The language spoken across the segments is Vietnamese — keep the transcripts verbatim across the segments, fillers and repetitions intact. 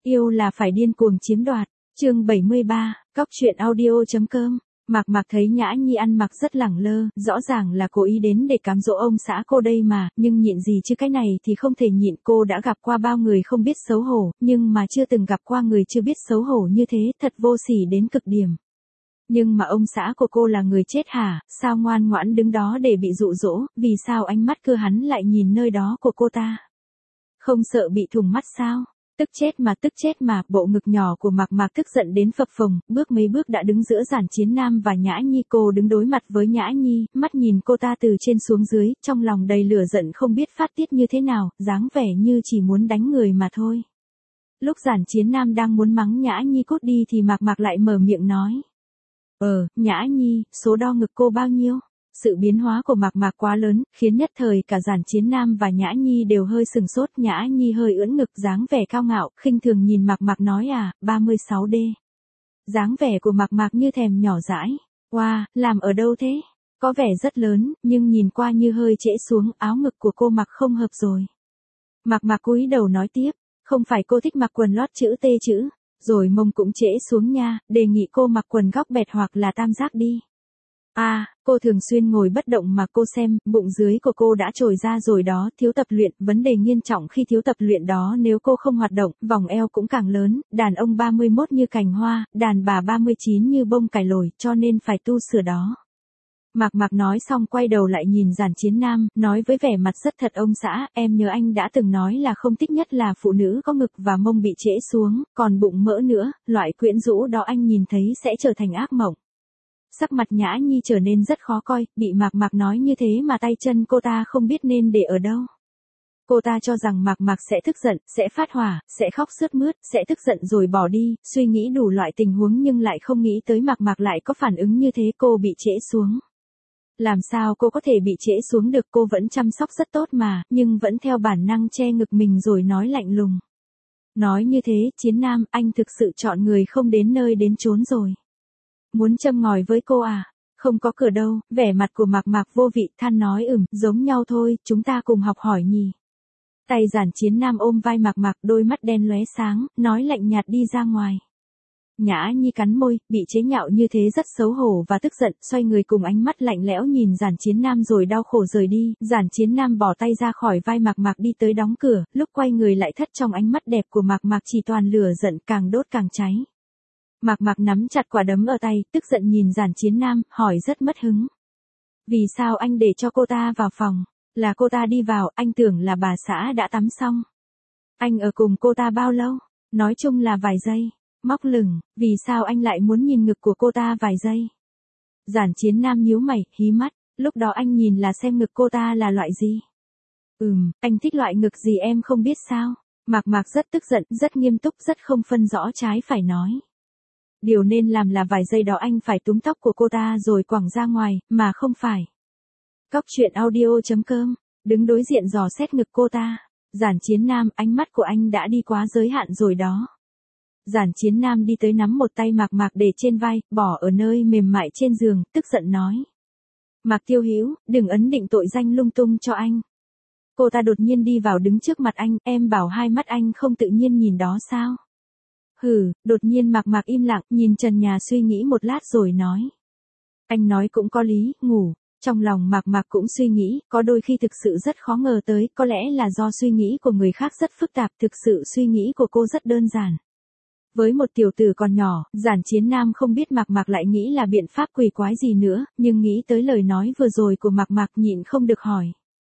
Yêu là phải điên cuồng chiếm đoạt. Chương bảy mươi ba, Cóc truyện audio.com. Mạc Mạc thấy Nhã Nhi ăn mặc rất lẳng lơ, rõ ràng là cố ý đến để cám dỗ ông xã cô đây mà, nhưng nhịn gì chứ cái này thì không thể nhịn. Cô đã gặp qua bao người không biết xấu hổ, nhưng mà chưa từng gặp qua người chưa biết xấu hổ như thế, thật vô sỉ đến cực điểm. Nhưng mà ông xã của cô là người chết hả, sao ngoan ngoãn đứng đó để bị dụ dỗ, vì sao ánh mắt cưa hắn lại nhìn nơi đó của cô ta? Không sợ bị thủng mắt sao? Tức chết mà tức chết mà, bộ ngực nhỏ của Mạc Mạc tức giận đến phập phồng, bước mấy bước đã đứng giữa Giản Chiến Nam và Nhã Nhi. Cô đứng đối mặt với Nhã Nhi, mắt nhìn cô ta từ trên xuống dưới, trong lòng đầy lửa giận không biết phát tiết như thế nào, dáng vẻ như chỉ muốn đánh người mà thôi. Lúc Giản Chiến Nam đang muốn mắng Nhã Nhi cút đi thì Mạc Mạc lại mở miệng nói. Ờ, Nhã Nhi, số đo ngực cô bao nhiêu? Sự biến hóa của Mạc Mạc quá lớn, khiến nhất thời cả Giản Chiến Nam và Nhã Nhi đều hơi sừng sốt. Nhã Nhi hơi ưỡn ngực, dáng vẻ cao ngạo, khinh thường nhìn Mạc Mạc nói à, ba mươi sáu đê. Dáng vẻ của Mạc Mạc như thèm nhỏ dãi. Wow, làm ở đâu thế? Có vẻ rất lớn, nhưng nhìn qua như hơi trễ xuống, áo ngực của cô mặc không hợp rồi. Mạc Mạc cúi đầu nói tiếp, không phải cô thích mặc quần lót chữ T chữ, rồi mông cũng trễ xuống nha, đề nghị cô mặc quần góc bẹt hoặc là tam giác đi. À, cô thường xuyên ngồi bất động mà cô xem, bụng dưới của cô đã trồi ra rồi đó, thiếu tập luyện, vấn đề nghiêm trọng khi thiếu tập luyện đó. Nếu cô không hoạt động, vòng eo cũng càng lớn, đàn ông ba mươi mốt như cành hoa, đàn bà ba mươi chín như bông cải lồi, cho nên phải tu sửa đó. Mạc Mạc nói xong quay đầu lại nhìn Giản Chiến Nam, nói với vẻ mặt rất thật, ông xã, em nhớ anh đã từng nói là không thích nhất là phụ nữ có ngực và mông bị trễ xuống, còn bụng mỡ nữa, loại quyến rũ đó anh nhìn thấy sẽ trở thành ác mộng. Sắc mặt Nhã Nhi trở nên rất khó coi, bị Mạc Mạc nói như thế mà tay chân cô ta không biết nên để ở đâu. Cô ta cho rằng Mạc Mạc sẽ tức giận, sẽ phát hỏa, sẽ khóc sướt mướt, sẽ tức giận rồi bỏ đi, suy nghĩ đủ loại tình huống nhưng lại không nghĩ tới Mạc Mạc lại có phản ứng như thế. Cô bị trễ xuống. Làm sao cô có thể bị trễ xuống được, cô vẫn chăm sóc rất tốt mà, nhưng vẫn theo bản năng che ngực mình rồi nói lạnh lùng. Nói như thế, Chiến Nam, anh thực sự chọn người không đến nơi đến chốn rồi. Muốn châm ngòi với cô à? Không có cửa đâu. Vẻ mặt của Mạc Mạc vô vị, than nói ừm, giống nhau thôi, chúng ta cùng học hỏi nhỉ. Tay Giản Chiến Nam ôm vai Mạc Mạc, đôi mắt đen lóe sáng, nói lạnh nhạt đi ra ngoài. Nhã Nhi cắn môi, bị chế nhạo như thế rất xấu hổ và tức giận, xoay người cùng ánh mắt lạnh lẽo nhìn Giản Chiến Nam rồi đau khổ rời đi. Giản Chiến Nam bỏ tay ra khỏi vai Mạc Mạc đi tới đóng cửa, lúc quay người lại thất trong ánh mắt đẹp của Mạc Mạc chỉ toàn lửa giận, càng đốt càng cháy. Mạc Mạc nắm chặt quả đấm ở tay, tức giận nhìn Giản Chiến Nam, hỏi rất mất hứng. Vì sao anh để cho cô ta vào phòng? Là cô ta đi vào, anh tưởng là bà xã đã tắm xong. Anh ở cùng cô ta bao lâu? Nói chung là vài giây. Móc lửng, vì sao anh lại muốn nhìn ngực của cô ta vài giây? Giản Chiến Nam nhíu mày, hí mắt, lúc đó anh nhìn là xem ngực cô ta là loại gì? Ừm, anh thích loại ngực gì em không biết sao? Mạc Mạc rất tức giận, rất nghiêm túc, rất không phân rõ trái phải nói. Điều nên làm là vài giây đó anh phải túm tóc của cô ta rồi quẳng ra ngoài, mà không phải. Cóc truyện audio.com, đứng đối diện dò xét ngực cô ta. Giản Chiến Nam, ánh mắt của anh đã đi quá giới hạn rồi đó. Giản Chiến Nam đi tới nắm một tay Mạc Mạc để trên vai, bỏ ở nơi mềm mại trên giường, tức giận nói. Mạc Tiêu Hữu, đừng ấn định tội danh lung tung cho anh. Cô ta đột nhiên đi vào đứng trước mặt anh, em bảo hai mắt anh không tự nhiên nhìn đó sao? Hừ, đột nhiên Mạc Mạc im lặng, nhìn trần nhà suy nghĩ một lát rồi nói. Anh nói cũng có lý, ngủ. Trong lòng Mạc Mạc cũng suy nghĩ, có đôi khi thực sự rất khó ngờ tới, có lẽ là do suy nghĩ của người khác rất phức tạp, thực sự suy nghĩ của cô rất đơn giản. Với một tiểu tử còn nhỏ, Giản Chiến Nam không biết Mạc Mạc lại nghĩ là biện pháp quỷ quái gì nữa, nhưng nghĩ tới lời nói vừa rồi của Mạc Mạc nhịn không được hỏi.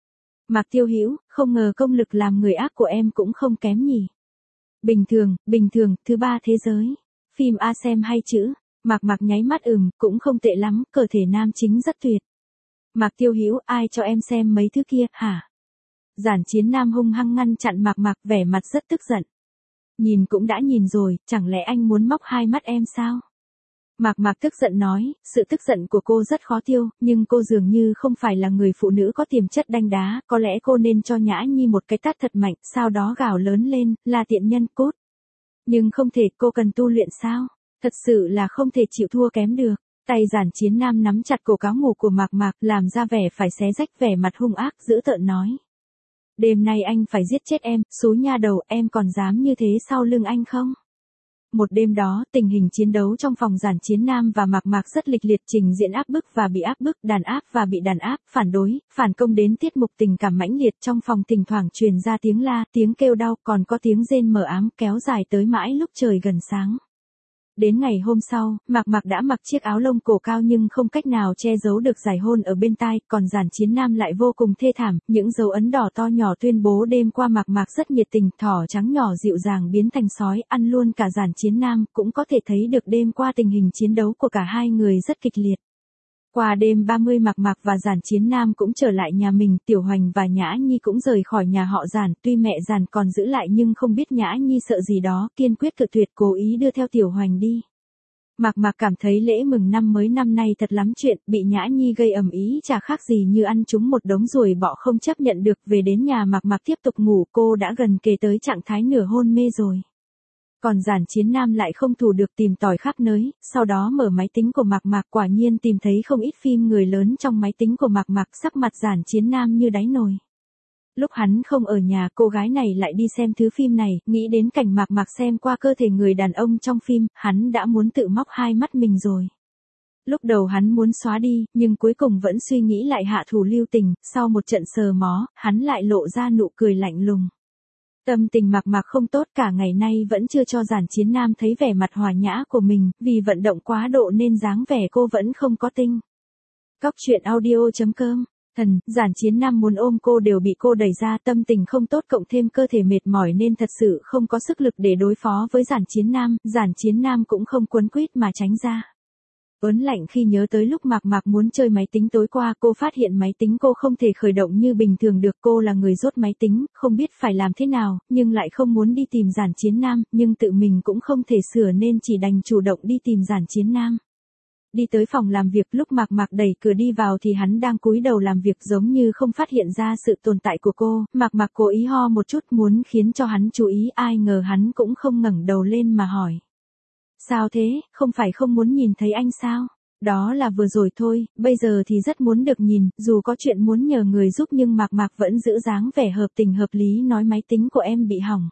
Mạc Tiêu Hữu, không ngờ công lực làm người ác của em cũng không kém nhỉ. Bình thường, bình thường, thứ ba thế giới. Phim A xem hay chữ. Mạc Mạc nháy mắt ừm, cũng không tệ lắm, cơ thể nam chính rất tuyệt. Mạc Tiêu Hữu, ai cho em xem mấy thứ kia, hả? Giản Chiến Nam hung hăng ngăn chặn Mạc Mạc, vẻ mặt rất tức giận. Nhìn cũng đã nhìn rồi, chẳng lẽ anh muốn móc hai mắt em sao? Mạc Mạc tức giận nói, sự tức giận của cô rất khó tiêu, nhưng cô dường như không phải là người phụ nữ có tiềm chất đanh đá, có lẽ cô nên cho Nhã Nhi một cái tát thật mạnh, sau đó gào lớn lên, là tiện nhân cút. Nhưng không thể, cô cần tu luyện sao? Thật sự là không thể chịu thua kém được. Tay Giản Chiến Nam nắm chặt cổ cáo ngủ của Mạc Mạc, làm ra vẻ phải xé rách, vẻ mặt hung ác, dữ tợn nói. Đêm nay anh phải giết chết em, xú nha đầu, em còn dám như thế sau lưng anh không? Một đêm đó, tình hình chiến đấu trong phòng Giản Chiến Nam và Mạc Mạc rất lịch liệt, trình diễn áp bức và bị áp bức, đàn áp và bị đàn áp, phản đối, phản công đến tiết mục tình cảm mãnh liệt. Trong phòng thỉnh thoảng truyền ra tiếng la, tiếng kêu đau, còn có tiếng rên mờ ám kéo dài tới mãi lúc trời gần sáng. Đến ngày hôm sau, Mạc Mạc đã mặc chiếc áo lông cổ cao nhưng không cách nào che giấu được dải hôn ở bên tai, còn Giản Chiến Nam lại vô cùng thê thảm, những dấu ấn đỏ to nhỏ tuyên bố đêm qua Mạc Mạc rất nhiệt tình, thỏ trắng nhỏ dịu dàng biến thành sói, ăn luôn cả Giản Chiến Nam, cũng có thể thấy được đêm qua tình hình chiến đấu của cả hai người rất kịch liệt. Qua đêm ba mươi Mạc Mạc và Giản Chiến Nam cũng trở lại nhà mình, Tiểu Hoành và Nhã Nhi cũng rời khỏi nhà họ Giản, tuy mẹ Giản còn giữ lại nhưng không biết Nhã Nhi sợ gì đó, kiên quyết cự tuyệt, cố ý đưa theo Tiểu Hoành đi. Mạc Mạc cảm thấy lễ mừng năm mới năm nay thật lắm chuyện, bị Nhã Nhi gây ầm ĩ chả khác gì như ăn trúng một đống ruồi bọ không chấp nhận được. Về đến nhà Mạc Mạc tiếp tục ngủ, cô đã gần kề tới trạng thái nửa hôn mê rồi. Còn Giản Chiến Nam lại không thủ được, tìm tòi khắp nơi, sau đó mở máy tính của Mạc Mạc, quả nhiên tìm thấy không ít phim người lớn trong máy tính của Mạc Mạc, sắc mặt Giản Chiến Nam như đáy nồi. Lúc hắn không ở nhà, cô gái này lại đi xem thứ phim này, nghĩ đến cảnh Mạc Mạc xem qua cơ thể người đàn ông trong phim, hắn đã muốn tự móc hai mắt mình rồi. Lúc đầu hắn muốn xóa đi, nhưng cuối cùng vẫn suy nghĩ lại hạ thủ lưu tình, sau một trận sờ mó, hắn lại lộ ra nụ cười lạnh lùng. Tâm tình Mạc Mạc không tốt, cả ngày nay vẫn chưa cho Giản Chiến Nam thấy vẻ mặt hòa nhã của mình, vì vận động quá độ nên dáng vẻ cô vẫn không có tinh. Cóc truyện audio chấm com. Thần, Giản Chiến Nam muốn ôm cô đều bị cô đẩy ra, tâm tình không tốt cộng thêm cơ thể mệt mỏi nên thật sự không có sức lực để đối phó với Giản Chiến Nam, Giản Chiến Nam cũng không quấn quýt mà tránh ra. Ớn lạnh khi nhớ tới lúc Mạc Mạc muốn chơi máy tính tối qua, cô phát hiện máy tính cô không thể khởi động như bình thường được, cô là người rốt máy tính, không biết phải làm thế nào, nhưng lại không muốn đi tìm Giản Chiến Nam, nhưng tự mình cũng không thể sửa nên chỉ đành chủ động đi tìm Giản Chiến Nam. Đi tới phòng làm việc, lúc Mạc Mạc đẩy cửa đi vào thì hắn đang cúi đầu làm việc giống như không phát hiện ra sự tồn tại của cô, Mạc Mạc cố ý ho một chút muốn khiến cho hắn chú ý, ai ngờ hắn cũng không ngẩng đầu lên mà hỏi. Sao thế, không phải không muốn nhìn thấy anh sao? Đó là vừa rồi thôi, bây giờ thì rất muốn được nhìn, dù có chuyện muốn nhờ người giúp nhưng Mạc Mạc vẫn giữ dáng vẻ hợp tình hợp lý nói máy tính của em bị hỏng.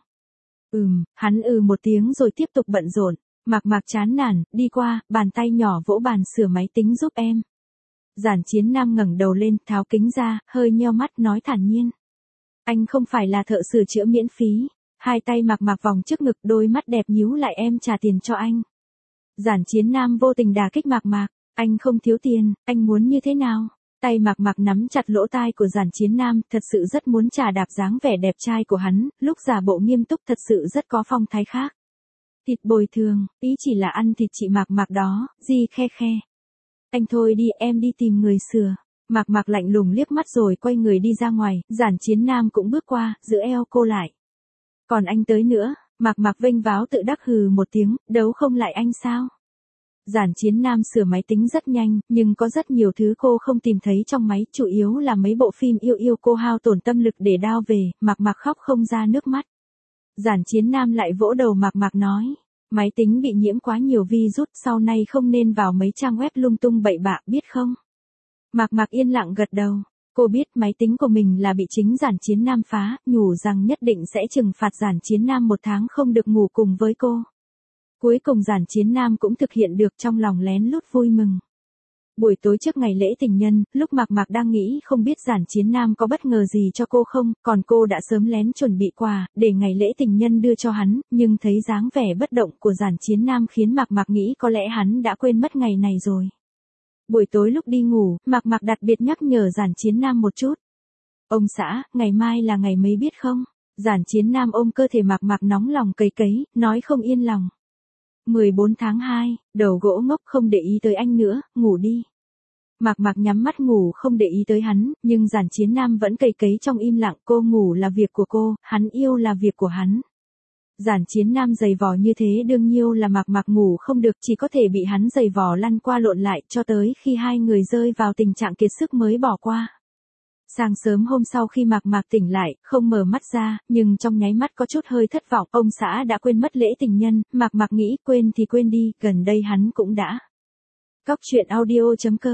Ừm, hắn ừ một tiếng rồi tiếp tục bận rộn. Mạc Mạc chán nản, đi qua, bàn tay nhỏ vỗ bàn sửa máy tính giúp em. Giản Chiến Nam ngẩng đầu lên, tháo kính ra, hơi nheo mắt nói thản nhiên. Anh không phải là thợ sửa chữa miễn phí. Hai tay Mạc Mạc vòng trước ngực, đôi mắt đẹp nhíu lại, em trả tiền cho anh. Giản Chiến Nam vô tình đả kích Mạc Mạc, anh không thiếu tiền, anh muốn như thế nào? Tay Mạc Mạc nắm chặt lỗ tai của Giản Chiến Nam, thật sự rất muốn trà đạp dáng vẻ đẹp trai của hắn, lúc giả bộ nghiêm túc thật sự rất có phong thái khác. Thịt bồi thường, ý chỉ là ăn thịt chị Mạc Mạc đó, gì khe khe. Anh thôi đi, em đi tìm người sửa. Mạc Mạc lạnh lùng liếc mắt rồi quay người đi ra ngoài, Giản Chiến Nam cũng bước qua, giữ eo cô lại. Còn anh tới nữa, Mạc Mạc vênh váo tự đắc hừ một tiếng, đấu không lại anh sao? Giản Chiến Nam sửa máy tính rất nhanh, nhưng có rất nhiều thứ cô không tìm thấy trong máy, chủ yếu là mấy bộ phim yêu yêu cô hao tổn tâm lực để đao về, Mạc Mạc khóc không ra nước mắt. Giản Chiến Nam lại vỗ đầu Mạc Mạc nói, máy tính bị nhiễm quá nhiều virus, sau này không nên vào mấy trang web lung tung bậy bạ, biết không? Mạc Mạc yên lặng gật đầu. Cô biết máy tính của mình là bị chính Giản Chiến Nam phá, nhủ rằng nhất định sẽ trừng phạt Giản Chiến Nam một tháng không được ngủ cùng với cô. Cuối cùng Giản Chiến Nam cũng thực hiện được, trong lòng lén lút vui mừng. Buổi tối trước ngày lễ tình nhân, lúc Mạc Mạc đang nghĩ không biết Giản Chiến Nam có bất ngờ gì cho cô không, còn cô đã sớm lén chuẩn bị quà, để ngày lễ tình nhân đưa cho hắn, nhưng thấy dáng vẻ bất động của Giản Chiến Nam khiến Mạc Mạc nghĩ có lẽ hắn đã quên mất ngày này rồi. Buổi tối lúc đi ngủ, Mạc Mạc đặc biệt nhắc nhở Giản Chiến Nam một chút. Ông xã, ngày mai là ngày mấy biết không? Giản Chiến Nam ôm cơ thể Mạc Mạc nóng lòng cấy cấy, nói không yên lòng. mười bốn tháng hai, đầu gỗ ngốc, không để ý tới anh nữa, ngủ đi. Mạc Mạc nhắm mắt ngủ không để ý tới hắn, nhưng Giản Chiến Nam vẫn cấy cấy trong im lặng, cô ngủ là việc của cô, hắn yêu là việc của hắn. Giản Chiến Nam giày vò như thế đương nhiêu là Mạc Mạc ngủ không được, chỉ có thể bị hắn giày vò lăn qua lộn lại cho tới khi hai người rơi vào tình trạng kiệt sức mới bỏ qua. Sáng sớm hôm sau khi Mạc Mạc tỉnh lại, không mở mắt ra, nhưng trong nháy mắt có chút hơi thất vọng, ông xã đã quên mất lễ tình nhân, Mạc Mạc nghĩ quên thì quên đi, gần đây hắn cũng đã. Cóc truyện audio chấm com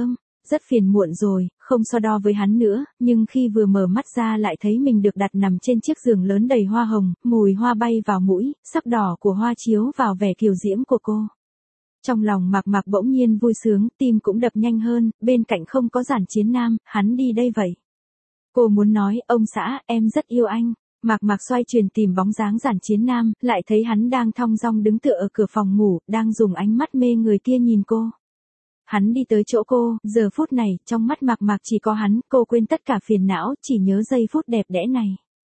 rất phiền muộn rồi, không so đo với hắn nữa, nhưng khi vừa mở mắt ra lại thấy mình được đặt nằm trên chiếc giường lớn đầy hoa hồng, mùi hoa bay vào mũi, sắc đỏ của hoa chiếu vào vẻ kiều diễm của cô. Trong lòng Mạc Mạc bỗng nhiên vui sướng, tim cũng đập nhanh hơn, bên cạnh không có Giản Chiến Nam, hắn đi đây vậy. Cô muốn nói, ông xã, em rất yêu anh. Mạc Mạc xoay chuyển tìm bóng dáng Giản Chiến Nam, lại thấy hắn đang thong dong đứng tựa ở cửa phòng ngủ, đang dùng ánh mắt mê người kia nhìn cô. Hắn đi tới chỗ cô, giờ phút này, trong mắt Mạc Mạc chỉ có hắn, cô quên tất cả phiền não, chỉ nhớ giây phút đẹp đẽ này.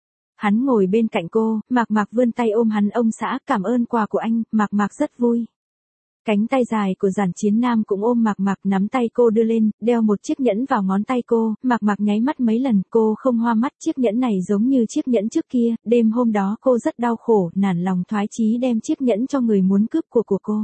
Hắn ngồi bên cạnh cô, Mạc Mạc vươn tay ôm hắn, ông xã, cảm ơn quà của anh, Mạc Mạc rất vui. Cánh tay dài của Giản Chiến Nam cũng ôm Mạc Mạc, nắm tay cô đưa lên, đeo một chiếc nhẫn vào ngón tay cô, Mạc Mạc nháy mắt mấy lần, cô không hoa mắt, chiếc nhẫn này giống như chiếc nhẫn trước kia, đêm hôm đó cô rất đau khổ, nản lòng thoái chí đem chiếc nhẫn cho người muốn cướp của của cô.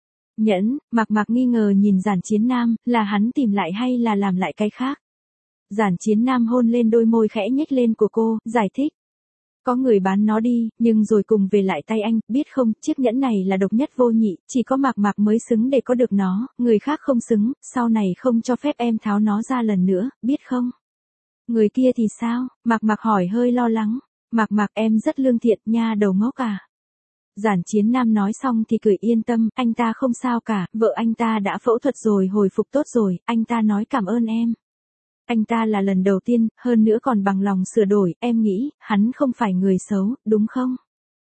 Nhẫn, Mạc Mạc nghi ngờ nhìn Giản Chiến Nam, là hắn tìm lại hay là làm lại cái khác. Giản Chiến Nam hôn lên đôi môi khẽ nhếch lên của cô, giải thích. Có người bán nó đi, nhưng rồi cùng về lại tay anh, biết không, chiếc nhẫn này là độc nhất vô nhị, chỉ có Mạc Mạc mới xứng để có được nó, người khác không xứng, sau này không cho phép em tháo nó ra lần nữa, biết không? Người kia thì sao? Mạc Mạc hỏi hơi lo lắng. Mạc Mạc, em rất lương thiện nha, đầu ngốc à. Giản Chiến Nam nói xong thì cười, yên tâm, anh ta không sao cả, vợ anh ta đã phẫu thuật rồi, hồi phục tốt rồi, anh ta nói cảm ơn em. Anh ta là lần đầu tiên, hơn nữa còn bằng lòng sửa đổi, em nghĩ, hắn không phải người xấu, đúng không?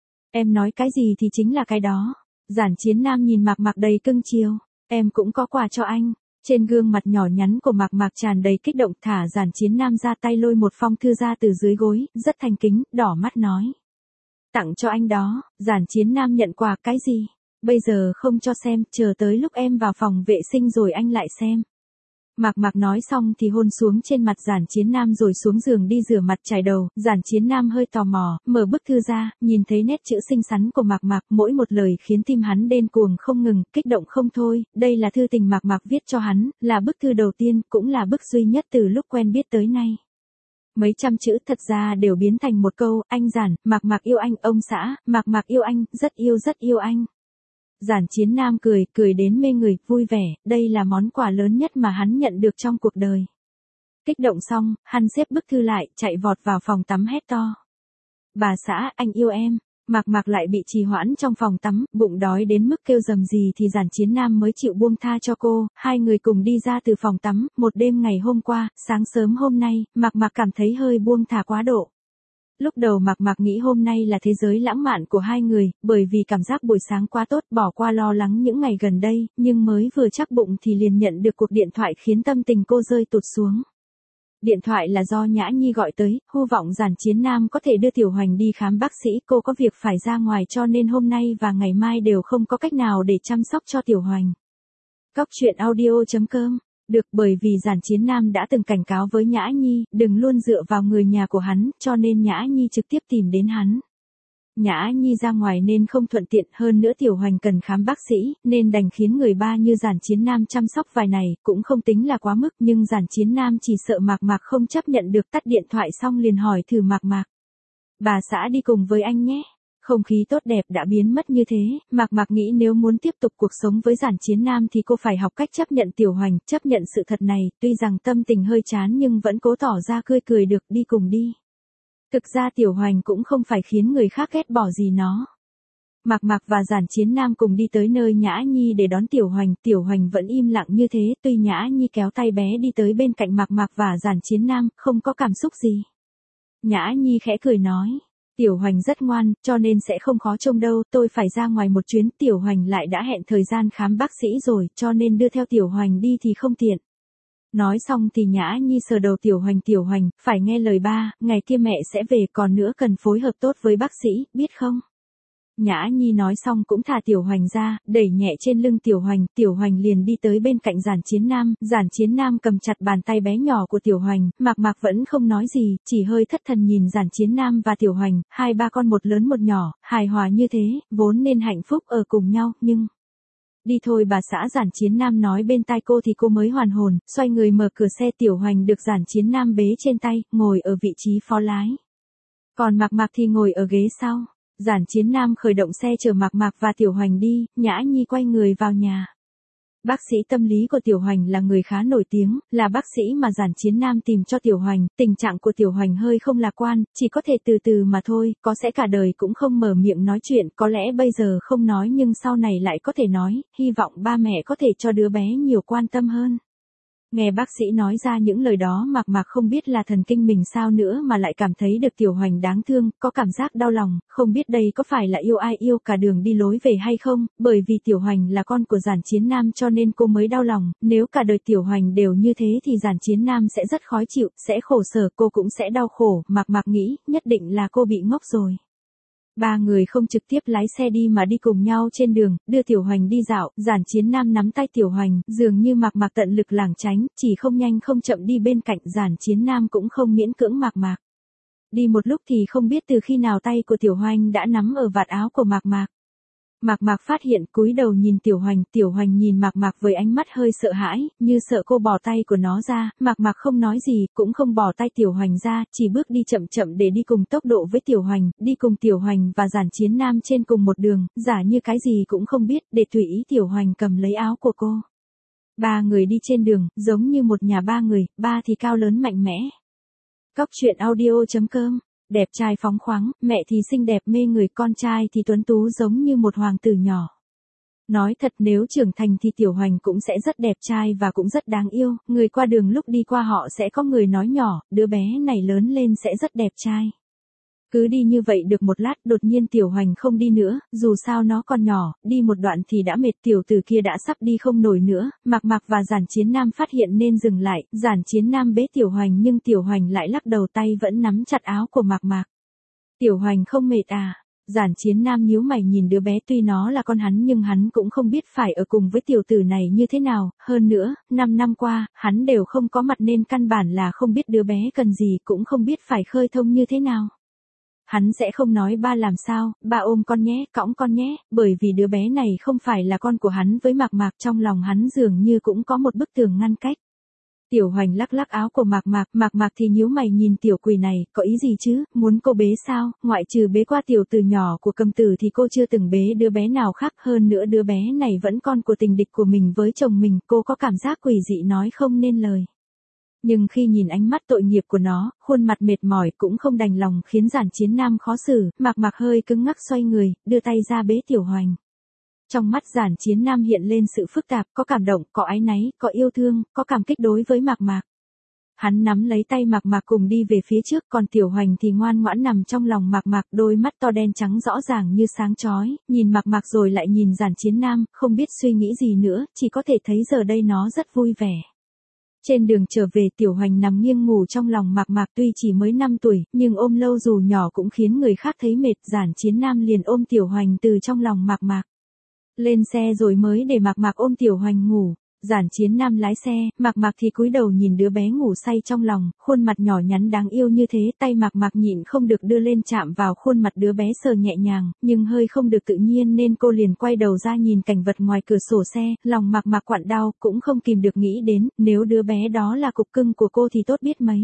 Em nói cái gì thì chính là cái đó. Giản Chiến Nam nhìn Mạc Mạc đầy cưng chiều, em cũng có quà cho anh. Trên gương mặt nhỏ nhắn của Mạc Mạc tràn đầy kích động, thả Giản Chiến Nam ra, tay lôi một phong thư ra từ dưới gối, rất thành kính, đỏ mắt nói. Tặng cho anh đó. Giản Chiến Nam nhận quà, cái gì? Bây giờ không cho xem, chờ tới lúc em vào phòng vệ sinh rồi anh lại xem. Mạc Mạc nói xong thì hôn xuống trên mặt Giản Chiến Nam rồi xuống giường đi rửa mặt chải đầu, Giản Chiến Nam hơi tò mò, mở bức thư ra, nhìn thấy nét chữ xinh xắn của Mạc Mạc, mỗi một lời khiến tim hắn điên cuồng không ngừng, kích động không thôi, đây là thư tình Mạc Mạc viết cho hắn, là bức thư đầu tiên, cũng là bức duy nhất từ lúc quen biết tới nay. Mấy trăm chữ thật ra đều biến thành một câu, anh Giản, Mạc Mạc yêu anh, ông xã, Mạc Mạc yêu anh, rất yêu rất yêu anh. Giản Chiến Nam cười, cười đến mê người, vui vẻ, đây là món quà lớn nhất mà hắn nhận được trong cuộc đời. Kích động xong, hắn xếp bức thư lại, chạy vọt vào phòng tắm hét to. Bà xã, anh yêu em. Mạc Mạc lại bị trì hoãn trong phòng tắm, bụng đói đến mức kêu rầm rì thì Giản Chiến Nam mới chịu buông tha cho cô, hai người cùng đi ra từ phòng tắm, một đêm ngày hôm qua, sáng sớm hôm nay, Mạc Mạc cảm thấy hơi buông thả quá độ. Lúc đầu Mạc Mạc nghĩ hôm nay là thế giới lãng mạn của hai người, bởi vì cảm giác buổi sáng quá tốt, bỏ qua lo lắng những ngày gần đây, nhưng mới vừa chắc bụng thì liền nhận được cuộc điện thoại khiến tâm tình cô rơi tụt xuống. Điện thoại là do Nhã Nhi gọi tới, hy vọng Giản Chiến Nam có thể đưa Tiểu Hoành đi khám bác sĩ, cô có việc phải ra ngoài cho nên hôm nay và ngày mai đều không có cách nào để chăm sóc cho Tiểu Hoành. Cóc truyện audio chấm com. Được, bởi vì Giản Chiến Nam đã từng cảnh cáo với Nhã Nhi, đừng luôn dựa vào người nhà của hắn, cho nên Nhã Nhi trực tiếp tìm đến hắn. Nhã Nhi ra ngoài nên không thuận tiện, hơn nữa Tiểu Hoành cần khám bác sĩ, nên đành khiến người ba như Giản Chiến Nam chăm sóc vài này, cũng không tính là quá mức, nhưng Giản Chiến Nam chỉ sợ Mạc Mạc không chấp nhận được, tắt điện thoại xong liền hỏi thử Mạc Mạc. Bà xã đi cùng với anh nhé. Không khí tốt đẹp đã biến mất như thế, Mạc Mạc nghĩ nếu muốn tiếp tục cuộc sống với Giản Chiến Nam thì cô phải học cách chấp nhận Tiểu Hoành, chấp nhận sự thật này, tuy rằng tâm tình hơi chán nhưng vẫn cố tỏ ra cười cười được, đi cùng đi. Thực ra Tiểu Hoành cũng không phải khiến người khác ghét bỏ gì nó. Mạc Mạc và Giản Chiến Nam cùng đi tới nơi Nhã Nhi để đón Tiểu Hoành, Tiểu Hoành vẫn im lặng như thế, tuy Nhã Nhi kéo tay bé đi tới bên cạnh Mạc Mạc và Giản Chiến Nam, không có cảm xúc gì. Nhã Nhi khẽ cười nói. Tiểu Hoành rất ngoan, cho nên sẽ không khó trông đâu, tôi phải ra ngoài một chuyến, Tiểu Hoành lại đã hẹn thời gian khám bác sĩ rồi, cho nên đưa theo Tiểu Hoành đi thì không tiện. Nói xong thì Nhã Nhi sờ đầu Tiểu Hoành, Tiểu Hoành, phải nghe lời ba, ngày kia mẹ sẽ về, còn nữa cần phối hợp tốt với bác sĩ, biết không? Nhã Nhi nói xong cũng thả Tiểu Hoành ra, đẩy nhẹ trên lưng Tiểu Hoành, Tiểu Hoành liền đi tới bên cạnh Giản Chiến Nam, Giản Chiến Nam cầm chặt bàn tay bé nhỏ của Tiểu Hoành, Mạc Mạc vẫn không nói gì, chỉ hơi thất thần nhìn Giản Chiến Nam và Tiểu Hoành, hai ba con một lớn một nhỏ, hài hòa như thế, vốn nên hạnh phúc ở cùng nhau, nhưng... Đi thôi bà xã, Giản Chiến Nam nói bên tai cô thì cô mới hoàn hồn, xoay người mở cửa xe, Tiểu Hoành được Giản Chiến Nam bế trên tay, ngồi ở vị trí phó lái. Còn Mạc Mạc thì ngồi ở ghế sau. Giản Chiến Nam khởi động xe chở Mạc Mạc và Tiểu Hoành đi, Nhã Nhi quay người vào nhà. Bác sĩ tâm lý của Tiểu Hoành là người khá nổi tiếng, là bác sĩ mà Giản Chiến Nam tìm cho Tiểu Hoành, tình trạng của Tiểu Hoành hơi không lạc quan, chỉ có thể từ từ mà thôi, có sẽ cả đời cũng không mở miệng nói chuyện, có lẽ bây giờ không nói nhưng sau này lại có thể nói, hy vọng ba mẹ có thể cho đứa bé nhiều quan tâm hơn. Nghe bác sĩ nói ra những lời đó Mạc Mạc không biết là thần kinh mình sao nữa mà lại cảm thấy được Tiểu Hoành đáng thương, có cảm giác đau lòng, không biết đây có phải là yêu ai yêu cả đường đi lối về hay không, bởi vì Tiểu Hoành là con của Giản Chiến Nam cho nên cô mới đau lòng, nếu cả đời Tiểu Hoành đều như thế thì Giản Chiến Nam sẽ rất khó chịu, sẽ khổ sở, cô cũng sẽ đau khổ, Mạc Mạc nghĩ, nhất định là cô bị ngốc rồi. Ba người không trực tiếp lái xe đi mà đi cùng nhau trên đường, đưa Tiểu Hoành đi dạo, Giản Chiến Nam nắm tay Tiểu Hoành, dường như Mạc Mạc tận lực lảng tránh, chỉ không nhanh không chậm đi bên cạnh, Giản Chiến Nam cũng không miễn cưỡng Mạc Mạc. Đi một lúc thì không biết từ khi nào tay của Tiểu Hoành đã nắm ở vạt áo của Mạc Mạc. Mạc Mạc phát hiện, cúi đầu nhìn Tiểu Hoành, Tiểu Hoành nhìn Mạc Mạc với ánh mắt hơi sợ hãi, như sợ cô bỏ tay của nó ra, Mạc Mạc không nói gì, cũng không bỏ tay Tiểu Hoành ra, chỉ bước đi chậm chậm để đi cùng tốc độ với Tiểu Hoành, đi cùng Tiểu Hoành và Giản Chiến Nam trên cùng một đường, giả như cái gì cũng không biết, để tùy ý Tiểu Hoành cầm lấy áo của cô. Ba người đi trên đường, giống như một nhà ba người, ba thì cao lớn mạnh mẽ. Cóc truyện audio chấm com. Đẹp trai phóng khoáng, mẹ thì xinh đẹp mê người, con trai thì tuấn tú giống như một hoàng tử nhỏ. Nói thật nếu trưởng thành thì Tiểu Hoành cũng sẽ rất đẹp trai và cũng rất đáng yêu, người qua đường lúc đi qua họ sẽ có người nói nhỏ, đứa bé này lớn lên sẽ rất đẹp trai. Cứ đi như vậy được một lát, đột nhiên Tiểu Hoành không đi nữa, dù sao nó còn nhỏ, đi một đoạn thì đã mệt, tiểu tử kia đã sắp đi không nổi nữa, Mạc Mạc và Giản Chiến Nam phát hiện nên dừng lại, Giản Chiến Nam bế Tiểu Hoành nhưng Tiểu Hoành lại lắc đầu, tay vẫn nắm chặt áo của Mạc Mạc. Tiểu Hoành không mệt à? Giản Chiến Nam nhíu mày nhìn đứa bé, tuy nó là con hắn nhưng hắn cũng không biết phải ở cùng với tiểu tử này như thế nào, hơn nữa, năm năm qua, hắn đều không có mặt nên căn bản là không biết đứa bé cần gì, cũng không biết phải khơi thông như thế nào. Hắn sẽ không nói ba làm sao, ba ôm con nhé, cõng con nhé, bởi vì đứa bé này không phải là con của hắn với Mạc Mạc, trong lòng hắn dường như cũng có một bức tường ngăn cách. Tiểu Hoành lắc lắc áo của Mạc Mạc, Mạc Mạc thì nhíu mày nhìn tiểu quỷ này, có ý gì chứ, muốn cô bế sao, ngoại trừ bế qua tiểu tử nhỏ của Cầm Tử thì cô chưa từng bế đứa bé nào khác, hơn nữa đứa bé này vẫn con của tình địch của mình với chồng mình, cô có cảm giác quỷ dị nói không nên lời. Nhưng khi nhìn ánh mắt tội nghiệp của nó, khuôn mặt mệt mỏi cũng không đành lòng khiến Giản Chiến Nam khó xử, Mạc Mạc hơi cứng ngắc xoay người, đưa tay ra bế Tiểu Hoành. Trong mắt Giản Chiến Nam hiện lên sự phức tạp, có cảm động, có áy náy, có yêu thương, có cảm kích đối với Mạc Mạc. Hắn nắm lấy tay Mạc Mạc cùng đi về phía trước, còn Tiểu Hoành thì ngoan ngoãn nằm trong lòng Mạc Mạc, đôi mắt to đen trắng rõ ràng như sáng chói, nhìn Mạc Mạc rồi lại nhìn Giản Chiến Nam, không biết suy nghĩ gì nữa, chỉ có thể thấy giờ đây nó rất vui vẻ. Trên đường trở về Tiểu Hoành nằm nghiêng ngủ trong lòng Mạc Mạc, tuy chỉ mới năm tuổi, nhưng ôm lâu dù nhỏ cũng khiến người khác thấy mệt, Giản Chiến Nam liền ôm Tiểu Hoành từ trong lòng Mạc Mạc. Lên xe rồi mới để Mạc Mạc ôm Tiểu Hoành ngủ. Giản Chiến Nam lái xe, Mạc Mạc thì cúi đầu nhìn đứa bé ngủ say trong lòng, khuôn mặt nhỏ nhắn đáng yêu như thế, tay Mạc Mạc nhịn không được đưa lên chạm vào khuôn mặt đứa bé sờ nhẹ nhàng, nhưng hơi không được tự nhiên nên cô liền quay đầu ra nhìn cảnh vật ngoài cửa sổ xe, lòng Mạc Mạc quặn đau, cũng không kìm được nghĩ đến, nếu đứa bé đó là cục cưng của cô thì tốt biết mấy.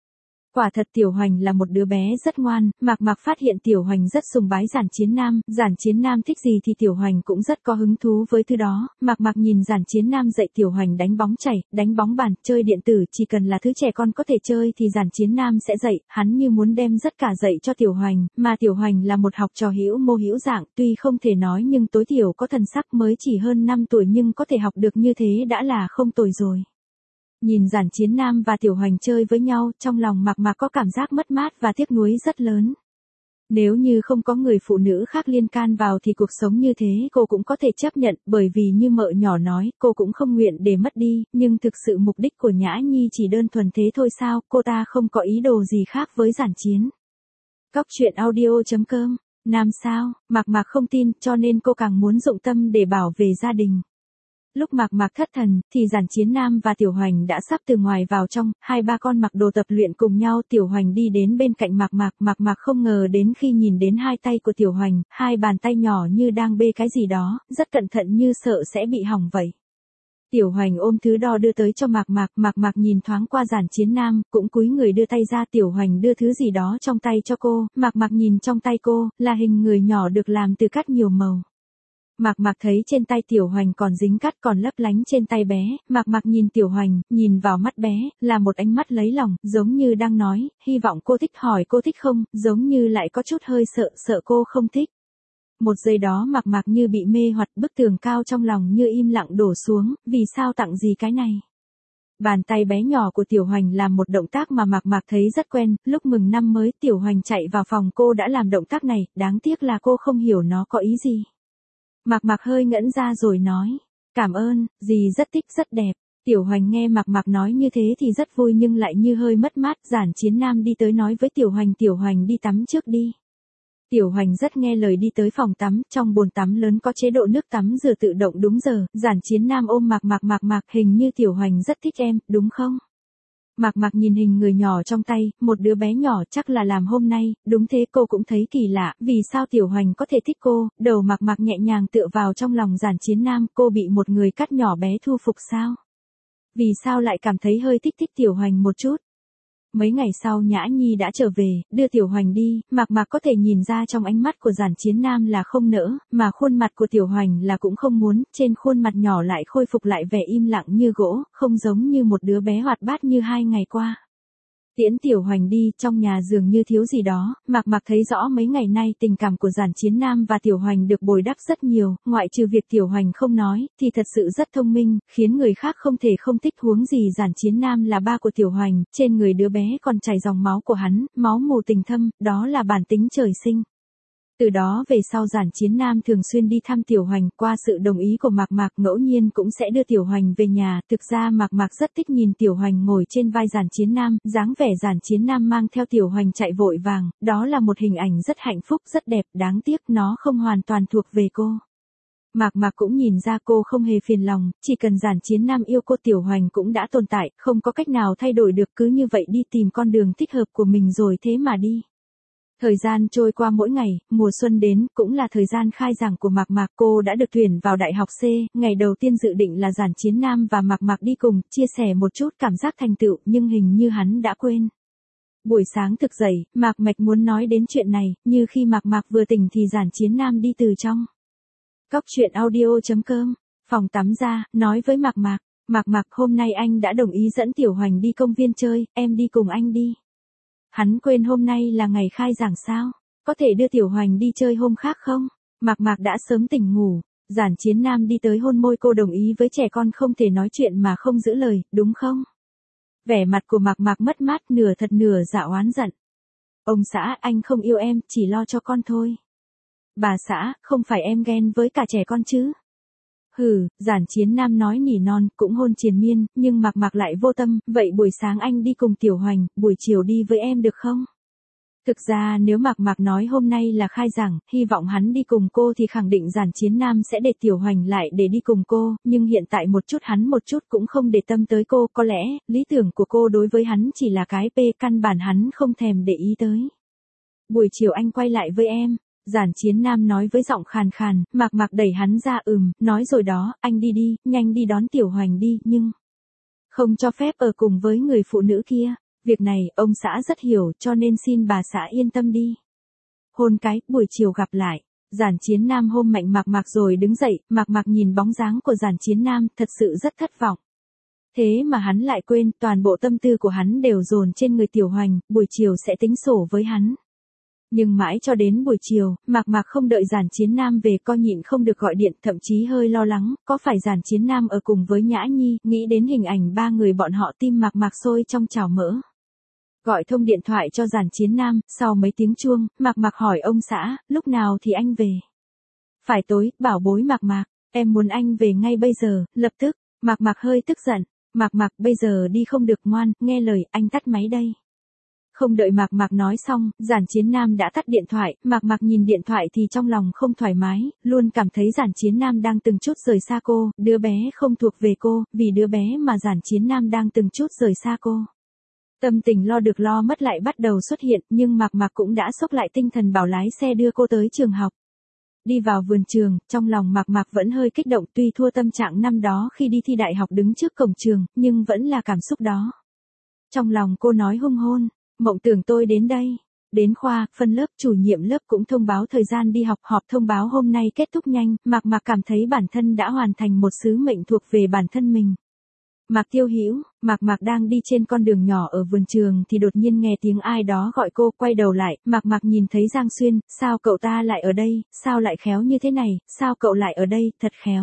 Quả thật Tiểu Hoành là một đứa bé rất ngoan, Mạc Mạc phát hiện Tiểu Hoành rất sùng bái Giản Chiến Nam, Giản Chiến Nam thích gì thì Tiểu Hoành cũng rất có hứng thú với thứ đó, Mạc Mạc nhìn Giản Chiến Nam dạy Tiểu Hoành đánh bóng chày, đánh bóng bàn, chơi điện tử, chỉ cần là thứ trẻ con có thể chơi thì Giản Chiến Nam sẽ dạy, hắn như muốn đem tất cả dạy cho Tiểu Hoành, mà Tiểu Hoành là một học trò hữu mô hữu dạng, tuy không thể nói nhưng tối thiểu có thần sắc, mới chỉ hơn năm tuổi nhưng có thể học được như thế đã là không tồi rồi. Nhìn Giản Chiến Nam và Tiểu Hoành chơi với nhau, trong lòng Mạc Mạc có cảm giác mất mát và tiếc nuối rất lớn. Nếu như không có người phụ nữ khác liên can vào thì cuộc sống như thế cô cũng có thể chấp nhận, bởi vì như mợ nhỏ nói, cô cũng không nguyện để mất đi, nhưng thực sự mục đích của Nhã Nhi chỉ đơn thuần thế thôi sao, cô ta không có ý đồ gì khác với Giản Chiến. Cóc truyện audio chấm com, nam sao, Mạc Mạc không tin, cho nên cô càng muốn dụng tâm để bảo vệ gia đình. Lúc Mạc Mạc thất thần, thì Giản Chiến Nam và Tiểu Hoành đã sắp từ ngoài vào trong, hai ba con mặc đồ tập luyện cùng nhau, Tiểu Hoành đi đến bên cạnh Mạc Mạc, Mạc Mạc không ngờ đến khi nhìn đến hai tay của Tiểu Hoành, hai bàn tay nhỏ như đang bê cái gì đó, rất cẩn thận như sợ sẽ bị hỏng vậy. Tiểu Hoành ôm thứ đo đưa tới cho Mạc Mạc, Mạc Mạc nhìn thoáng qua Giản Chiến Nam, cũng cúi người đưa tay ra, Tiểu Hoành đưa thứ gì đó trong tay cho cô, Mạc Mạc nhìn trong tay cô, là hình người nhỏ được làm từ cát nhiều màu. Mạc Mạc thấy trên tay Tiểu Hoành còn dính cát còn lấp lánh trên tay bé, Mạc Mạc nhìn Tiểu Hoành, nhìn vào mắt bé, là một ánh mắt lấy lòng, giống như đang nói, hy vọng cô thích, hỏi cô thích không, giống như lại có chút hơi sợ, sợ cô không thích. Một giây đó Mạc Mạc như bị mê hoặc, bức tường cao trong lòng như im lặng đổ xuống, vì sao tặng gì cái này? Bàn tay bé nhỏ của Tiểu Hoành làm một động tác mà Mạc Mạc thấy rất quen, lúc mừng năm mới Tiểu Hoành chạy vào phòng cô đã làm động tác này, đáng tiếc là cô không hiểu nó có ý gì. Mạc Mạc hơi ngẩn ra rồi nói, cảm ơn, dì rất thích, rất đẹp. Tiểu Hoành nghe Mạc Mạc nói như thế thì rất vui nhưng lại như hơi mất mát. Giản Chiến Nam đi tới nói với Tiểu Hoành, Tiểu Hoành đi tắm trước đi. Tiểu Hoành rất nghe lời đi tới phòng tắm, trong bồn tắm lớn có chế độ nước tắm rửa tự động đúng giờ. Giản Chiến Nam ôm Mạc Mạc, Mạc Mạc, hình như Tiểu Hoành rất thích em, đúng không? Mạc Mạc nhìn hình người nhỏ trong tay, một đứa bé nhỏ chắc là làm hôm nay, đúng thế, cô cũng thấy kỳ lạ, vì sao Tiểu Hoành có thể thích cô? Đầu Mạc Mạc nhẹ nhàng tựa vào trong lòng Giản Chiến Nam, cô bị một người cắt nhỏ bé thu phục sao? Vì sao lại cảm thấy hơi thích thích Tiểu Hoành một chút? Mấy ngày sau Nhã Nhi đã trở về, đưa Tiểu Hoành đi, Mạc Mạc có thể nhìn ra trong ánh mắt của Giản Chiến Nam là không nỡ, mà khuôn mặt của Tiểu Hoành là cũng không muốn, trên khuôn mặt nhỏ lại khôi phục lại vẻ im lặng như gỗ, không giống như một đứa bé hoạt bát như hai ngày qua. Tiễn Tiểu Hoành đi, trong nhà dường như thiếu gì đó, Mạc Mạc thấy rõ mấy ngày nay tình cảm của Giản Chiến Nam và Tiểu Hoành được bồi đắp rất nhiều, ngoại trừ việc Tiểu Hoành không nói, thì thật sự rất thông minh, khiến người khác không thể không thích. Huống gì Giản Chiến Nam là ba của Tiểu Hoành, trên người đứa bé còn chảy dòng máu của hắn, máu mù tình thâm, đó là bản tính trời sinh. Từ đó về sau Giản Chiến Nam thường xuyên đi thăm Tiểu Hoành, qua sự đồng ý của Mạc Mạc ngẫu nhiên cũng sẽ đưa Tiểu Hoành về nhà, thực ra Mạc Mạc rất thích nhìn Tiểu Hoành ngồi trên vai Giản Chiến Nam, dáng vẻ Giản Chiến Nam mang theo Tiểu Hoành chạy vội vàng, đó là một hình ảnh rất hạnh phúc, rất đẹp, đáng tiếc nó không hoàn toàn thuộc về cô. Mạc Mạc cũng nhìn ra cô không hề phiền lòng, chỉ cần Giản Chiến Nam yêu cô Tiểu Hoành cũng đã tồn tại, không có cách nào thay đổi được, cứ như vậy đi tìm con đường thích hợp của mình rồi thế mà đi. Thời gian trôi qua mỗi ngày, mùa xuân đến, cũng là thời gian khai giảng của Mạc Mạc, cô đã được tuyển vào đại học C, ngày đầu tiên dự định là Giản Chiến Nam và Mạc Mạc đi cùng, chia sẻ một chút cảm giác thành tựu, nhưng hình như hắn đã quên. Buổi sáng thực dậy, Mạc Mạch muốn nói đến chuyện này, như khi Mạc Mạc vừa tỉnh thì Giản Chiến Nam đi từ trong cóc truyện audio chấm com, phòng tắm ra, nói với Mạc Mạc, Mạc Mạc hôm nay anh đã đồng ý dẫn Tiểu Hoành đi công viên chơi, em đi cùng anh đi. Hắn quên hôm nay là ngày khai giảng sao? Có thể đưa Tiểu Hoành đi chơi hôm khác không? Mạc Mạc đã sớm tỉnh ngủ. Giản Chiến Nam đi tới hôn môi cô, đồng ý với trẻ con không thể nói chuyện mà không giữ lời, đúng không? Vẻ mặt của Mạc Mạc mất mát, nửa thật nửa giả oán giận. Ông xã, anh không yêu em, chỉ lo cho con thôi. Bà xã, không phải em ghen với cả trẻ con chứ? Hừ, Giản Chiến Nam nói nỉ non, cũng hôn triền miên, nhưng Mạc Mạc lại vô tâm, vậy buổi sáng anh đi cùng Tiểu Hoành, buổi chiều đi với em được không? Thực ra nếu Mạc Mạc nói hôm nay là khai giảng, hy vọng hắn đi cùng cô thì khẳng định Giản Chiến Nam sẽ để Tiểu Hoành lại để đi cùng cô, nhưng hiện tại một chút hắn một chút cũng không để tâm tới cô, có lẽ, lý tưởng của cô đối với hắn chỉ là cái p, căn bản hắn không thèm để ý tới. Buổi chiều anh quay lại với em. Giản Chiến Nam nói với giọng khàn khàn, Mạc Mạc đẩy hắn ra, ừm, nói rồi đó, anh đi đi, nhanh đi đón Tiểu Hoành đi, nhưng không cho phép ở cùng với người phụ nữ kia. Việc này, ông xã rất hiểu, cho nên xin bà xã yên tâm đi. Hôn cái, buổi chiều gặp lại. Giản Chiến Nam hôn mạnh Mạc Mạc rồi đứng dậy, Mạc Mạc nhìn bóng dáng của Giản Chiến Nam, thật sự rất thất vọng. Thế mà hắn lại quên, toàn bộ tâm tư của hắn đều dồn trên người Tiểu Hoành, buổi chiều sẽ tính sổ với hắn. Nhưng mãi cho đến buổi chiều, Mạc Mạc không đợi Giản Chiến Nam về, co nhịn không được gọi điện, thậm chí hơi lo lắng, có phải Giản Chiến Nam ở cùng với Nhã Nhi, nghĩ đến hình ảnh ba người bọn họ tim Mạc Mạc sôi trong chảo mỡ. Gọi thông điện thoại cho Giản Chiến Nam, sau mấy tiếng chuông, Mạc Mạc hỏi ông xã, lúc nào thì anh về? Phải tối, bảo bối Mạc Mạc, em muốn anh về ngay bây giờ, lập tức. Mạc Mạc hơi tức giận, Mạc Mạc bây giờ đi không được, ngoan, nghe lời, anh tắt máy đây. Không đợi Mạc Mạc nói xong, Giản Chiến Nam đã tắt điện thoại, Mạc Mạc nhìn điện thoại thì trong lòng không thoải mái, luôn cảm thấy Giản Chiến Nam đang từng chút rời xa cô, đứa bé không thuộc về cô, vì đứa bé mà Giản Chiến Nam đang từng chút rời xa cô. Tâm tình lo được lo mất lại bắt đầu xuất hiện, nhưng Mạc Mạc cũng đã xốc lại tinh thần bảo lái xe đưa cô tới trường học. Đi vào vườn trường, trong lòng Mạc Mạc vẫn hơi kích động, tuy thua tâm trạng năm đó khi đi thi đại học đứng trước cổng trường, nhưng vẫn là cảm xúc đó. Trong lòng cô nói hung hôn. Mộng tưởng tôi đến đây. đến khoa, phân lớp, chủ nhiệm lớp cũng thông báo thời gian đi học, họp thông báo hôm nay kết thúc nhanh, Mạc Mạc cảm thấy bản thân đã hoàn thành một sứ mệnh thuộc về bản thân mình. Mạc Tiêu Hữu, Mạc Mạc đang đi trên con đường nhỏ ở vườn trường thì đột nhiên nghe tiếng ai đó gọi cô, quay đầu lại, Mạc Mạc nhìn thấy Giang Xuyên, sao cậu ta lại ở đây, sao lại khéo như thế này, sao cậu lại ở đây, thật khéo.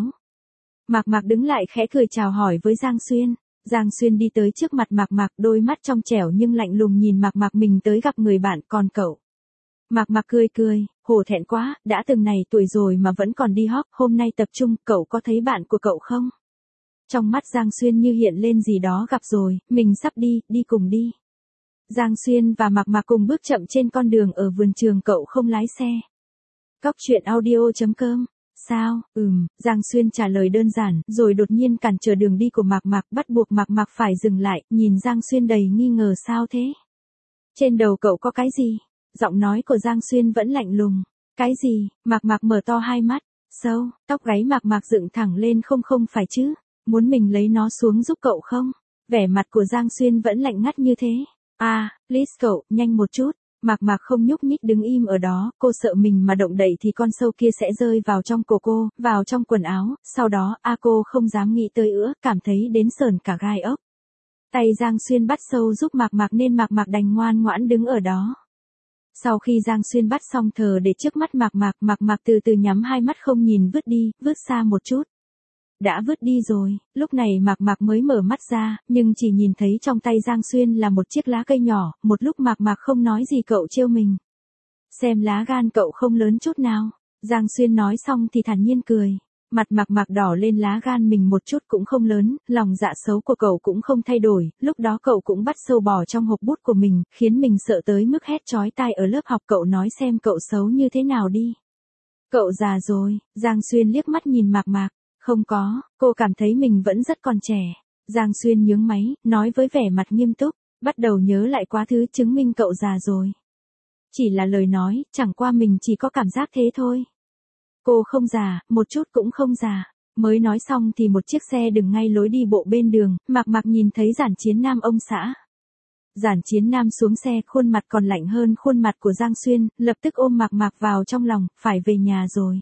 Mạc Mạc đứng lại khẽ cười chào hỏi với Giang Xuyên. Giang Xuyên đi tới trước mặt Mạc Mạc, đôi mắt trong trẻo nhưng lạnh lùng nhìn Mạc Mạc, mình tới gặp người bạn, còn cậu. Mạc Mạc cười cười, hổ thẹn quá, đã từng này tuổi rồi mà vẫn còn đi hop, hôm nay tập trung, cậu có thấy bạn của cậu không? Trong mắt Giang Xuyên như hiện lên gì đó, gặp rồi, mình sắp đi, đi cùng đi. Giang Xuyên và Mạc Mạc cùng bước chậm trên con đường ở vườn trường, cậu không lái xe. Cóc truyện audio chấm com. Sao, ừm, Giang Xuyên trả lời đơn giản, rồi đột nhiên cản trở đường đi của Mạc Mạc, bắt buộc Mạc Mạc phải dừng lại, nhìn Giang Xuyên đầy nghi ngờ, sao thế? Trên đầu cậu có cái gì? Giọng nói của Giang Xuyên vẫn lạnh lùng. Cái gì? Mạc Mạc mở to hai mắt, sâu, tóc gáy Mạc Mạc dựng thẳng lên, không không phải chứ, muốn mình lấy nó xuống giúp cậu không? Vẻ mặt của Giang Xuyên vẫn lạnh ngắt như thế. À, please cậu, nhanh một chút. Mạc Mạc không nhúc nhích đứng im ở đó, cô sợ mình mà động đậy thì con sâu kia sẽ rơi vào trong cổ cô, vào trong quần áo, sau đó, a cô không dám nghĩ tới nữa, cảm thấy đến sờn cả gai ốc. Tay Giang Xuyên bắt sâu giúp Mạc Mạc nên Mạc Mạc đành ngoan ngoãn đứng ở đó. Sau khi Giang Xuyên bắt xong thờ để trước mắt Mạc Mạc, Mạc Mạc từ từ nhắm hai mắt không nhìn, vứt đi, vứt xa một chút. Đã vứt đi rồi, lúc này Mạc Mạc mới mở mắt ra, nhưng chỉ nhìn thấy trong tay Giang Xuyên là một chiếc lá cây nhỏ, một lúc Mạc Mạc không nói gì, cậu trêu mình. Xem lá gan cậu không lớn chút nào. Giang Xuyên nói xong thì thản nhiên cười. Mặt Mạc Mạc đỏ lên, lá gan mình một chút cũng không lớn, lòng dạ xấu của cậu cũng không thay đổi, lúc đó cậu cũng bắt sâu bò trong hộp bút của mình, khiến mình sợ tới mức hét chói tai ở lớp học, cậu nói xem cậu xấu như thế nào đi. Cậu già rồi, Giang Xuyên liếc mắt nhìn Mạc Mạc. Không có, cô cảm thấy mình vẫn rất còn trẻ. Giang Xuyên nhướng máy, nói với vẻ mặt nghiêm túc, bắt đầu nhớ lại quá khứ chứng minh cậu già rồi. Chỉ là lời nói, chẳng qua mình chỉ có cảm giác thế thôi. Cô không già, một chút cũng không già. Mới nói xong thì một chiếc xe dừng ngay lối đi bộ bên đường, Mạc Mạc nhìn thấy Giản Chiến Nam ông xã. Giản Chiến Nam xuống xe, khuôn mặt còn lạnh hơn khuôn mặt của Giang Xuyên, lập tức ôm Mạc Mạc vào trong lòng, phải về nhà rồi.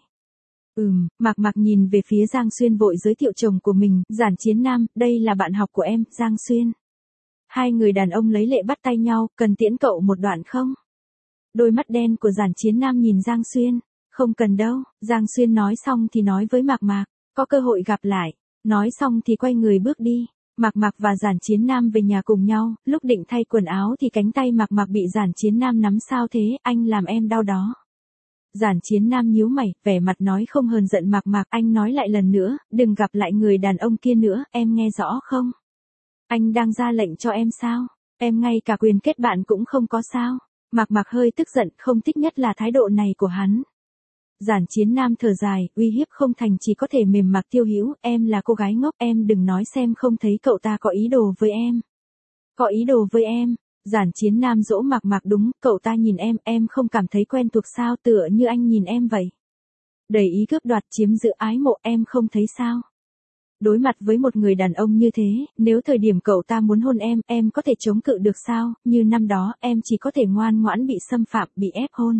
Ừm, Mạc Mạc nhìn về phía Giang Xuyên vội giới thiệu chồng của mình, Giản Chiến Nam, đây là bạn học của em, Giang Xuyên. Hai người đàn ông lấy lệ bắt tay nhau, cần tiễn cậu một đoạn không? Đôi mắt đen của Giản Chiến Nam nhìn Giang Xuyên, không cần đâu, Giang Xuyên nói xong thì nói với Mạc Mạc, có cơ hội gặp lại, nói xong thì quay người bước đi. Mạc Mạc và Giản Chiến Nam về nhà cùng nhau, lúc định thay quần áo thì cánh tay Mạc Mạc bị Giản Chiến Nam nắm, sao thế, anh làm em đau đó. Giản Chiến Nam nhíu mày, vẻ mặt nói không hờn giận Mạc Mạc, anh nói lại lần nữa, đừng gặp lại người đàn ông kia nữa, em nghe rõ không? Anh đang ra lệnh cho em sao? Em ngay cả quyền kết bạn cũng không có sao? Mạc Mạc hơi tức giận, không thích nhất là thái độ này của hắn. Giản Chiến Nam thở dài, uy hiếp không thành chỉ có thể mềm. Mạc Tiêu Hữu, em là cô gái ngốc, em đừng nói xem không thấy cậu ta có ý đồ với em. Có ý đồ với em? Giản Chiến Nam dỗ Mạc Mạc, đúng, cậu ta nhìn em, em không cảm thấy quen thuộc sao, tựa như anh nhìn em vậy. Đầy ý cướp đoạt, chiếm giữ, ái mộ, em không thấy sao? Đối mặt với một người đàn ông như thế, nếu thời điểm cậu ta muốn hôn em, em có thể chống cự được sao? Như năm đó, em chỉ có thể ngoan ngoãn bị xâm phạm, bị ép hôn.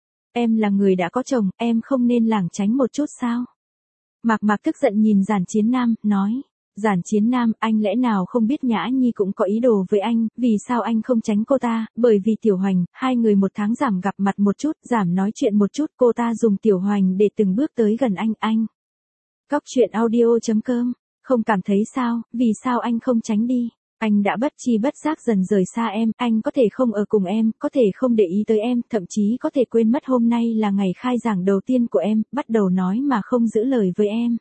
Em là người đã có chồng, em không nên lảng tránh một chút sao? Mạc Mạc tức giận nhìn Giản Chiến Nam, nói. Giản Chiến Nam, anh lẽ nào không biết Nhã Nhi cũng có ý đồ với anh, vì sao anh không tránh cô ta? Bởi vì Tiểu Hoành, hai người một tháng giảm gặp mặt một chút, giảm nói chuyện một chút, cô ta dùng Tiểu Hoành để từng bước tới gần anh, anh. Cóc truyện audio chấm com, không cảm thấy sao, vì sao anh không tránh đi? Anh đã bất chi bất giác dần rời xa em, anh có thể không ở cùng em, có thể không để ý tới em, thậm chí có thể quên mất hôm nay là ngày khai giảng đầu tiên của em, bắt đầu nói mà không giữ lời với em.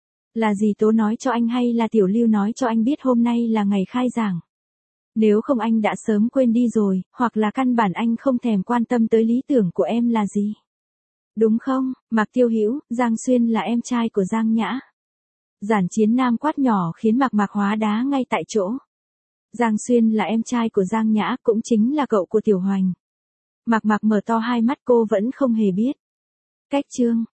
Là gì Tố nói cho anh hay là Tiểu Lưu nói cho anh biết hôm nay là ngày khai giảng? Nếu không anh đã sớm quên đi rồi, hoặc là căn bản anh không thèm quan tâm tới lý tưởng của em là gì? Đúng không, Mạc Tiêu Hữu, Giang Xuyên là em trai của Giang Nhã. Giản Chiến Nam quát nhỏ khiến Mạc Mạc hóa đá ngay tại chỗ. Giang Xuyên là em trai của Giang Nhã, cũng chính là cậu của Tiểu Hoành. Mạc Mạc mở to hai mắt, cô vẫn không hề biết. Cách chương